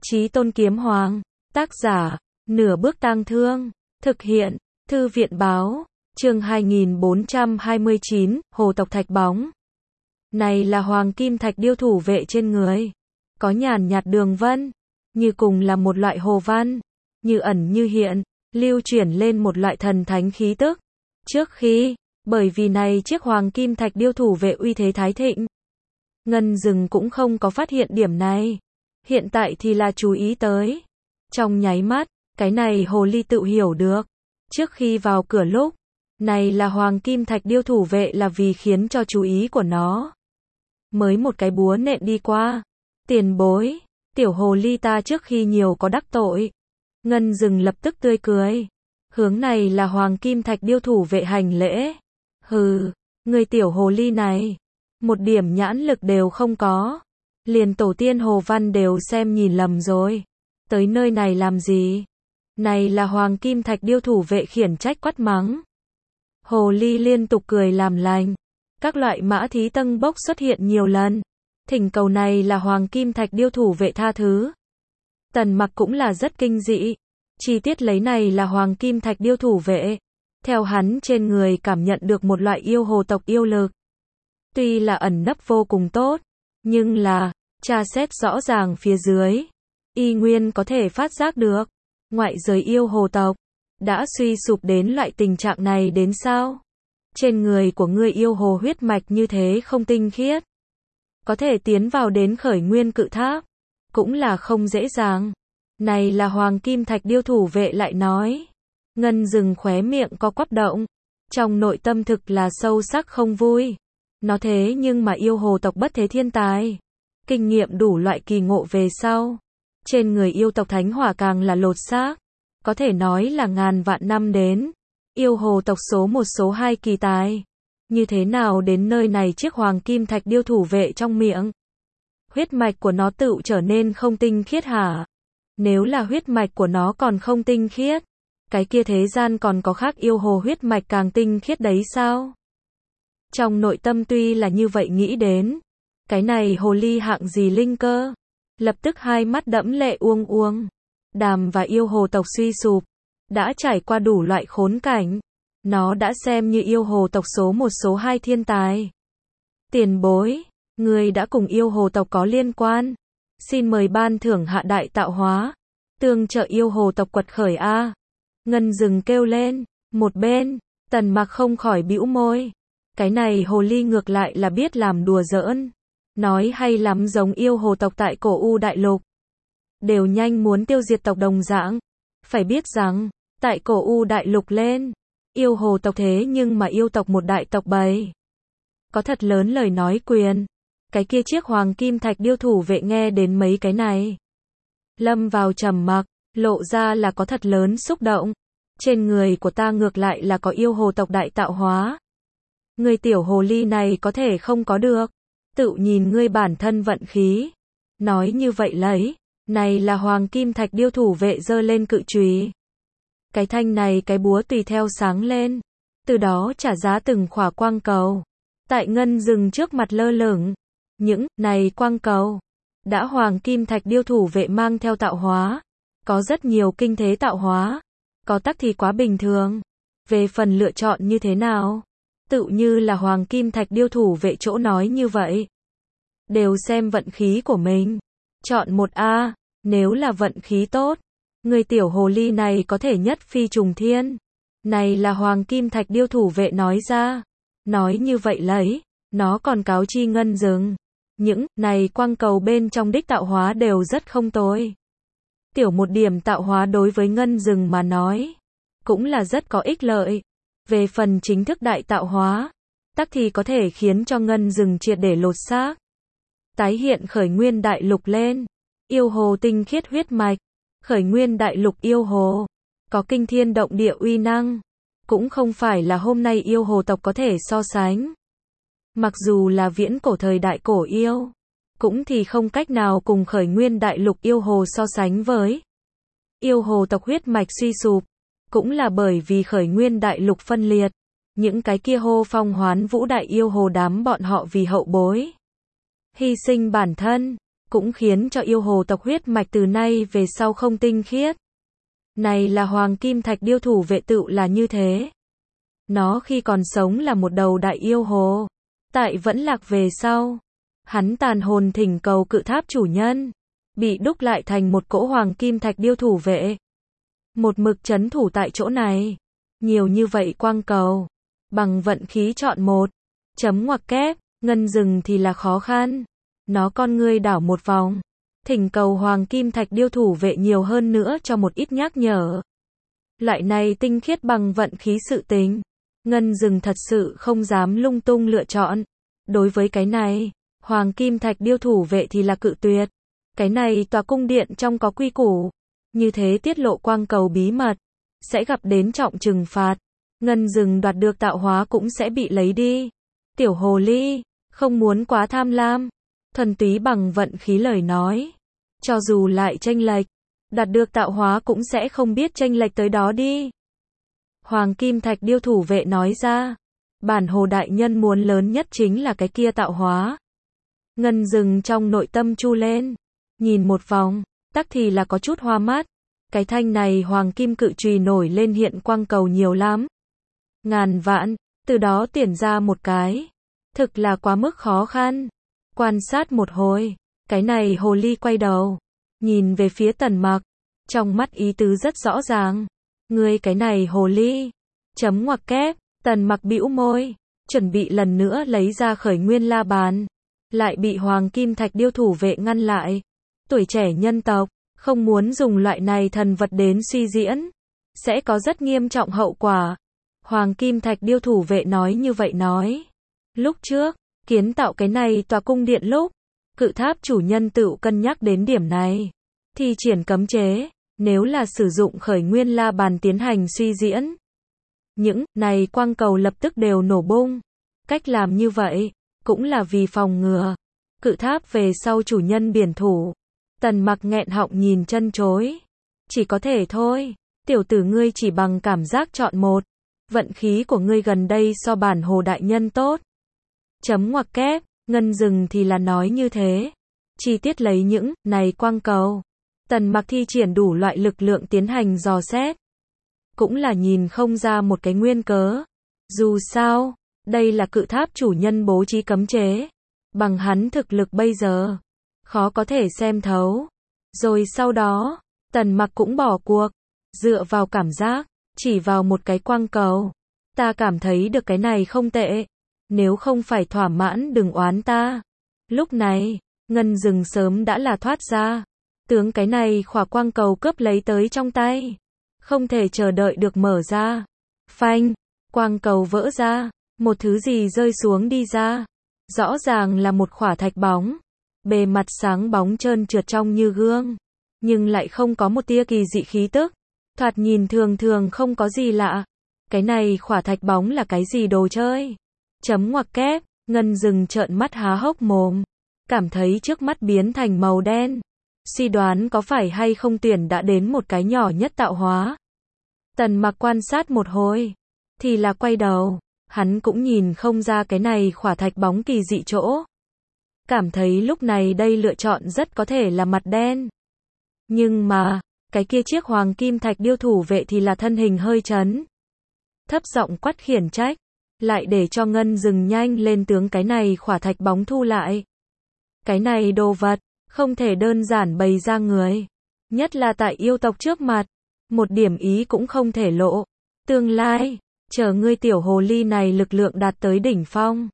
Chí Tôn Kiếm Hoàng, tác giả, Nửa Bước Tang Thương, thực hiện, Thư viện báo, chương 2429, Hồ tộc Thạch Bóng. Này là hoàng kim thạch điêu thủ vệ trên người, có nhàn nhạt đường vân, như cùng là một loại hồ văn, như ẩn như hiện, lưu chuyển lên một loại thần thánh khí tức. Trước khi, bởi vì này chiếc hoàng kim thạch điêu thủ vệ uy thế thái thịnh, Ngân Dừng cũng không có phát hiện điểm này. Hiện tại thì là chú ý tới. Trong nháy mắt, cái này hồ ly tự hiểu được. Trước khi vào cửa lúc, này là hoàng kim thạch điêu thủ vệ là vì khiến cho chú ý của nó. Mới một cái búa nện đi qua. Tiền bối, tiểu hồ ly ta trước khi nhiều có đắc tội. Ngân Dừng lập tức tươi cười. Hướng này là hoàng kim thạch điêu thủ vệ hành lễ. Hừ, người tiểu hồ ly này, một điểm nhãn lực đều không có. Liền tổ tiên Hồ Văn đều xem nhìn lầm rồi. Tới nơi này làm gì? Này là hoàng kim thạch điêu thủ vệ khiển trách quát mắng. Hồ ly liên tục cười làm lành. Các loại mã thí tân bốc xuất hiện nhiều lần. Thỉnh cầu này là hoàng kim thạch điêu thủ vệ tha thứ. Tần Mặc cũng là rất kinh dị. Chi tiết lấy này là hoàng kim thạch điêu thủ vệ. Theo hắn trên người cảm nhận được một loại yêu hồ tộc yêu lực. Tuy là ẩn nấp vô cùng tốt, nhưng là, tra xét rõ ràng phía dưới, y nguyên có thể phát giác được, ngoại giới yêu hồ tộc, đã suy sụp đến loại tình trạng này đến sao? Trên người của ngươi yêu hồ huyết mạch như thế không tinh khiết, có thể tiến vào đến khởi nguyên cự tháp, cũng là không dễ dàng. Này là hoàng kim thạch điêu thủ vệ lại nói. Ngân Dừng khóe miệng có quắp động, trong nội tâm thực là sâu sắc không vui. Nó thế nhưng mà yêu hồ tộc bất thế thiên tài, kinh nghiệm đủ loại kỳ ngộ về sau. Trên người yêu tộc thánh hỏa càng là lột xác, có thể nói là ngàn vạn năm đến. Yêu hồ tộc số 1 số 2 kỳ tài. Như thế nào đến nơi này chiếc hoàng kim thạch điêu thủ vệ trong miệng? Huyết mạch của nó tự trở nên không tinh khiết hả? Nếu là huyết mạch của nó còn không tinh khiết, cái kia thế gian còn có khác yêu hồ huyết mạch càng tinh khiết đấy sao? Trong nội tâm tuy là như vậy nghĩ đến, cái này hồ ly hạng gì linh cơ, lập tức hai mắt đẫm lệ uông uông. Đàm và yêu hồ tộc suy sụp, đã trải qua đủ loại khốn cảnh, nó đã xem như yêu hồ tộc số 1 số 2 thiên tài. Tiền bối, người đã cùng yêu hồ tộc có liên quan, xin mời ban thưởng hạ đại tạo hóa, tương trợ yêu hồ tộc quật khởi a. Ngân Dừng kêu lên, một bên, Tần Mặc không khỏi bĩu môi. Cái này hồ ly ngược lại là biết làm đùa giỡn. Nói hay lắm giống yêu hồ tộc tại cổ U đại lục. Đều nhanh muốn tiêu diệt tộc đồng dạng. Phải biết rằng, tại cổ U đại lục lên, yêu hồ tộc thế nhưng mà yêu tộc một đại tộc bầy. Có thật lớn lời nói quyền. Cái kia chiếc hoàng kim thạch điêu thủ vệ nghe đến mấy cái này, lâm vào trầm mặc, lộ ra là có thật lớn xúc động. Trên người của ta ngược lại là có yêu hồ tộc đại tạo hóa. Người tiểu hồ ly này có thể không có được. Tự nhìn ngươi bản thân vận khí. Nói như vậy lấy. Này là hoàng kim thạch điêu thủ vệ giơ lên cự chùy. Cái thanh này cái búa tùy theo sáng lên. Từ đó trả giá từng khỏa quang cầu. Tại Ngân Dừng trước mặt lơ lửng. Những này quang cầu đã hoàng kim thạch điêu thủ vệ mang theo tạo hóa. Có rất nhiều kinh thế tạo hóa. Có tắc thì quá bình thường. Về phần lựa chọn như thế nào, tự như là hoàng kim thạch điêu thủ vệ chỗ nói như vậy. Đều xem vận khí của mình. Chọn một A, nếu là vận khí tốt, người tiểu hồ ly này có thể nhất phi trùng thiên. Này là hoàng kim thạch điêu thủ vệ nói ra. Nói như vậy lấy, nó còn cáo chi Ngân Dừng. Những này quang cầu bên trong đích tạo hóa đều rất không tồi. Tiểu một điểm tạo hóa đối với Ngân Dừng mà nói, cũng là rất có ích lợi. Về phần chính thức đại tạo hóa, tắc thì có thể khiến cho Ngân Dừng triệt để lột xác. Tái hiện khởi nguyên đại lục lên. Yêu hồ tinh khiết huyết mạch. Khởi nguyên đại lục yêu hồ. Có kinh thiên động địa uy năng. Cũng không phải là hôm nay yêu hồ tộc có thể so sánh. Mặc dù là viễn cổ thời đại cổ yêu, cũng thì không cách nào cùng khởi nguyên đại lục yêu hồ so sánh với. Yêu hồ tộc huyết mạch suy sụp, cũng là bởi vì khởi nguyên đại lục phân liệt. Những cái kia hô phong hoán vũ đại yêu hồ đám bọn họ vì hậu bối hy sinh bản thân, cũng khiến cho yêu hồ tộc huyết mạch từ nay về sau không tinh khiết. Này là hoàng kim thạch điêu thủ vệ tựu là như thế. Nó khi còn sống là một đầu đại yêu hồ. Tại vẫn lạc về sau, hắn tàn hồn thỉnh cầu cự tháp chủ nhân, bị đúc lại thành một cỗ hoàng kim thạch điêu thủ vệ. Một mực trấn thủ tại chỗ này. Nhiều như vậy quang cầu. Bằng vận khí chọn một. Chấm ngoặc kép, ngân rừng thì là khó khăn. Nó con ngươi đảo một vòng. Thỉnh cầu hoàng kim thạch điêu thủ vệ nhiều hơn nữa cho một ít nhắc nhở. Loại này tinh khiết bằng vận khí sự tình. Ngân rừng thật sự không dám lung tung lựa chọn. Đối với cái này, hoàng kim thạch điêu thủ vệ thì là cự tuyệt. Cái này tòa cung điện trong có quy củ. Như thế tiết lộ quang cầu bí mật, sẽ gặp đến trọng trừng phạt. Ngân rừng đoạt được tạo hóa cũng sẽ bị lấy đi. Tiểu hồ ly, không muốn quá tham lam. Thuần túy bằng vận khí lời nói. Cho dù lại chênh lệch, đạt được tạo hóa cũng sẽ không biết chênh lệch tới đó đi. Hoàng kim thạch điêu thủ vệ nói ra. Bản hồ đại nhân muốn lớn nhất chính là cái kia tạo hóa. Ngân rừng trong nội tâm chu lên. Nhìn một vòng, tắc thì là có chút hoa mắt. Cái thanh này hoàng kim cự chùy nổi lên hiện quang cầu nhiều lắm. Ngàn vạn, từ đó tuyển ra một cái. Thực là quá mức khó khăn. Quan sát một hồi, cái này hồ ly quay đầu. Nhìn về phía Tần Mặc. Trong mắt ý tứ rất rõ ràng. Ngươi cái này hồ ly. Chấm ngoặc kép, Tần Mặc bĩu môi. Chuẩn bị lần nữa lấy ra khởi nguyên la bàn. Lại bị hoàng kim thạch điêu thủ vệ ngăn lại. Tuổi trẻ nhân tộc, không muốn dùng loại này thần vật đến suy diễn. Sẽ có rất nghiêm trọng hậu quả. Hoàng kim thạch điêu thủ vệ nói như vậy nói. Lúc trước, kiến tạo cái này tòa cung điện lúc, cự tháp chủ nhân tự cân nhắc đến điểm này. Thì triển cấm chế, nếu là sử dụng khởi nguyên la bàn tiến hành suy diễn. Những này quang cầu lập tức đều nổ bung. Cách làm như vậy, cũng là vì phòng ngừa. Cự tháp về sau chủ nhân biển thủ. Tần Mặc nghẹn họng nhìn chân chối. Chỉ có thể thôi, tiểu tử ngươi chỉ bằng cảm giác chọn một. Vận khí của ngươi gần đây so bản hồ đại nhân tốt. Chấm ngoặc kép, ngân rừng thì là nói như thế. Chi tiết lấy những này quang cầu. Tần Mặc thi triển đủ loại lực lượng tiến hành dò xét. Cũng là nhìn không ra một cái nguyên cớ. Dù sao, đây là cự tháp chủ nhân bố trí cấm chế. Bằng hắn thực lực bây giờ, khó có thể xem thấu. Rồi sau đó, Tần Mặc cũng bỏ cuộc. Dựa vào cảm giác, chỉ vào một cái quang cầu. Ta cảm thấy được cái này không tệ. Nếu không phải thỏa mãn đừng oán ta. Lúc này, ngân rừng sớm đã là thoát ra. Tướng cái này khỏa quang cầu cướp lấy tới trong tay. Không thể chờ đợi được mở ra. Phanh, quang cầu vỡ ra. Một thứ gì rơi xuống đi ra. Rõ ràng là một khỏa thạch bóng. Bề mặt sáng bóng trơn trượt trong như gương. Nhưng lại không có một tia kỳ dị khí tức. Thoạt nhìn thường thường không có gì lạ. Cái này khỏa thạch bóng là cái gì đồ chơi? Chấm ngoặc kép, ngân rừng trợn mắt há hốc mồm. Cảm thấy trước mắt biến thành màu đen. Suy đoán có phải hay không tuyển đã đến một cái nhỏ nhất tạo hóa. Tần Mặc quan sát một hồi. Thì là quay đầu. Hắn cũng nhìn không ra cái này khỏa thạch bóng kỳ dị chỗ. Cảm thấy lúc này đây lựa chọn rất có thể là mặt đen. Nhưng mà, cái kia chiếc hoàng kim thạch điêu thủ vệ thì là thân hình hơi chấn. Thấp giọng quát khiển trách. Lại để cho ngân rừng nhanh lên tướng cái này khỏa thạch bóng thu lại. Cái này đồ vật, không thể đơn giản bày ra người. Nhất là tại yêu tộc trước mặt. Một điểm ý cũng không thể lộ. Tương lai, chờ ngươi tiểu hồ ly này lực lượng đạt tới đỉnh phong.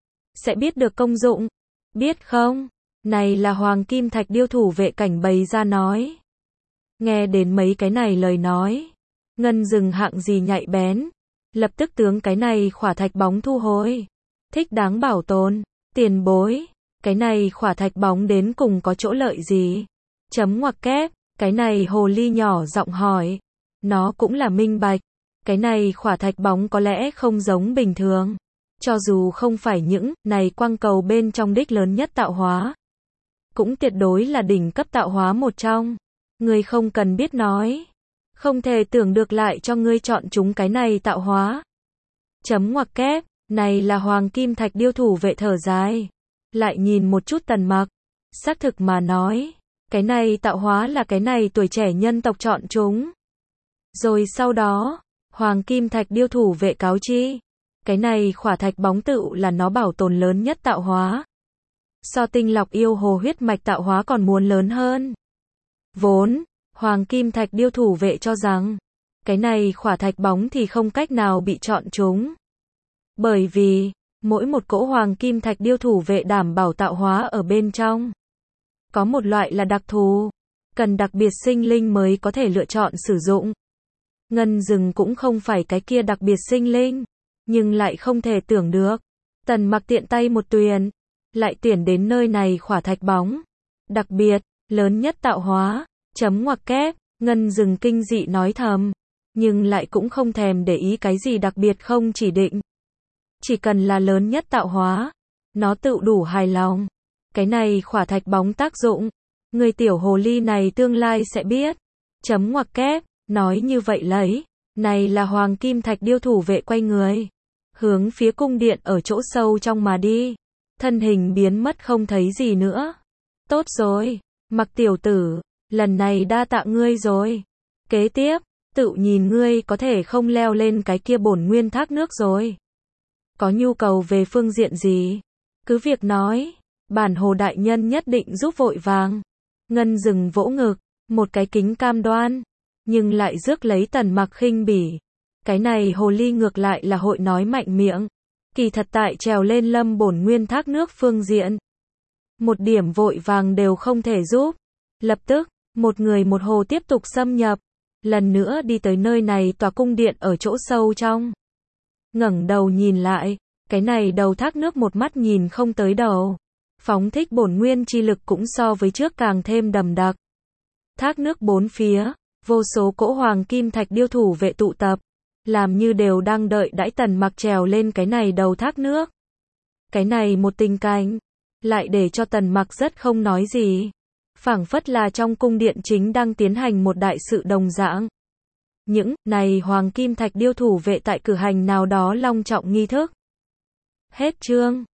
Sẽ biết được công dụng. Biết không? Này là hoàng kim thạch điêu thủ vệ cảnh bày ra nói. Nghe đến mấy cái này lời nói. Ngân rừng hạng gì nhạy bén. Lập tức tướng cái này khỏa thạch bóng thu hồi. Thích đáng bảo tồn. Tiền bối. Cái này khỏa thạch bóng đến cùng có chỗ lợi gì? Chấm ngoặc kép. Cái này hồ ly nhỏ giọng hỏi. Nó cũng là minh bạch. Cái này khỏa thạch bóng có lẽ không giống bình thường. Cho dù không phải những này quang cầu bên trong đích lớn nhất tạo hóa. Cũng tuyệt đối là đỉnh cấp tạo hóa một trong. Ngươi không cần biết nói. Không thể tưởng được lại cho ngươi chọn chúng cái này tạo hóa. Chấm ngoặc kép. Này là hoàng kim thạch điêu thủ vệ thở dài. Lại nhìn một chút Tần Mặc. Xác thực mà nói, cái này tạo hóa là cái này tuổi trẻ nhân tộc chọn chúng. Rồi sau đó, Hoàng Kim Thạch Điêu thủ vệ cáo chi, cái này khỏa thạch bóng tựu là nó bảo tồn lớn nhất tạo hóa. So tinh lọc yêu hồ huyết mạch tạo hóa còn muốn lớn hơn. Vốn, Hoàng Kim Thạch Điêu thủ vệ cho rằng, cái này khỏa thạch bóng thì không cách nào bị chọn chúng. Bởi vì, mỗi một cỗ Hoàng Kim Thạch Điêu thủ vệ đảm bảo tạo hóa ở bên trong. Có một loại là đặc thù, cần đặc biệt sinh linh mới có thể lựa chọn sử dụng. Ngân rừng cũng không phải cái kia đặc biệt sinh linh, nhưng lại không thể tưởng được. Tần Mặc tiện tay một tuyền, lại tuyển đến nơi này khỏa thạch bóng. Đặc biệt, lớn nhất tạo hóa, chấm ngoặc kép, Ngân rừng kinh dị nói thầm, nhưng lại cũng không thèm để ý cái gì đặc biệt không chỉ định. Chỉ cần là lớn nhất tạo hóa, nó tự đủ hài lòng. Cái này khỏa thạch bóng tác dụng, người tiểu hồ ly này tương lai sẽ biết. Chấm ngoặc kép, nói như vậy lấy, này là Hoàng Kim Thạch Điêu thủ vệ quay người, hướng phía cung điện ở chỗ sâu trong mà đi. Thân hình biến mất không thấy gì nữa. Tốt rồi, Mặc tiểu tử, lần này đa tạ ngươi rồi. Kế tiếp, tự nhìn ngươi có thể không leo lên cái kia bổn nguyên thác nước rồi. Có nhu cầu về phương diện gì? Cứ việc nói, bản hồ đại nhân nhất định giúp vội vàng. Ngân rừng vỗ ngực, một cái kính cam đoan, nhưng lại rước lấy Tần Mặc khinh bỉ. Cái này hồ ly ngược lại là hội nói mạnh miệng. Kỳ thật tại trèo lên lâm bổn nguyên thác nước phương diện, một điểm vội vàng đều không thể giúp. Lập tức, một người một hồ tiếp tục xâm nhập, lần nữa đi tới nơi này tòa cung điện ở chỗ sâu trong. Ngẩng đầu nhìn lại, cái này đầu thác nước một mắt nhìn không tới đầu. Phóng thích bổn nguyên chi lực cũng so với trước càng thêm đậm đặc. Thác nước bốn phía, vô số cỗ Hoàng Kim Thạch Điêu thủ vệ tụ tập, làm như đều đang đợi đãi Tần Mặc trèo lên cái này đầu thác nước. Cái này một tình cảnh, lại để cho Tần Mặc rất không nói gì. Phảng phất là trong cung điện chính đang tiến hành một đại sự đồng dạng. Những này Hoàng Kim Thạch Điêu thủ vệ tại cử hành nào đó long trọng nghi thức. Hết chương.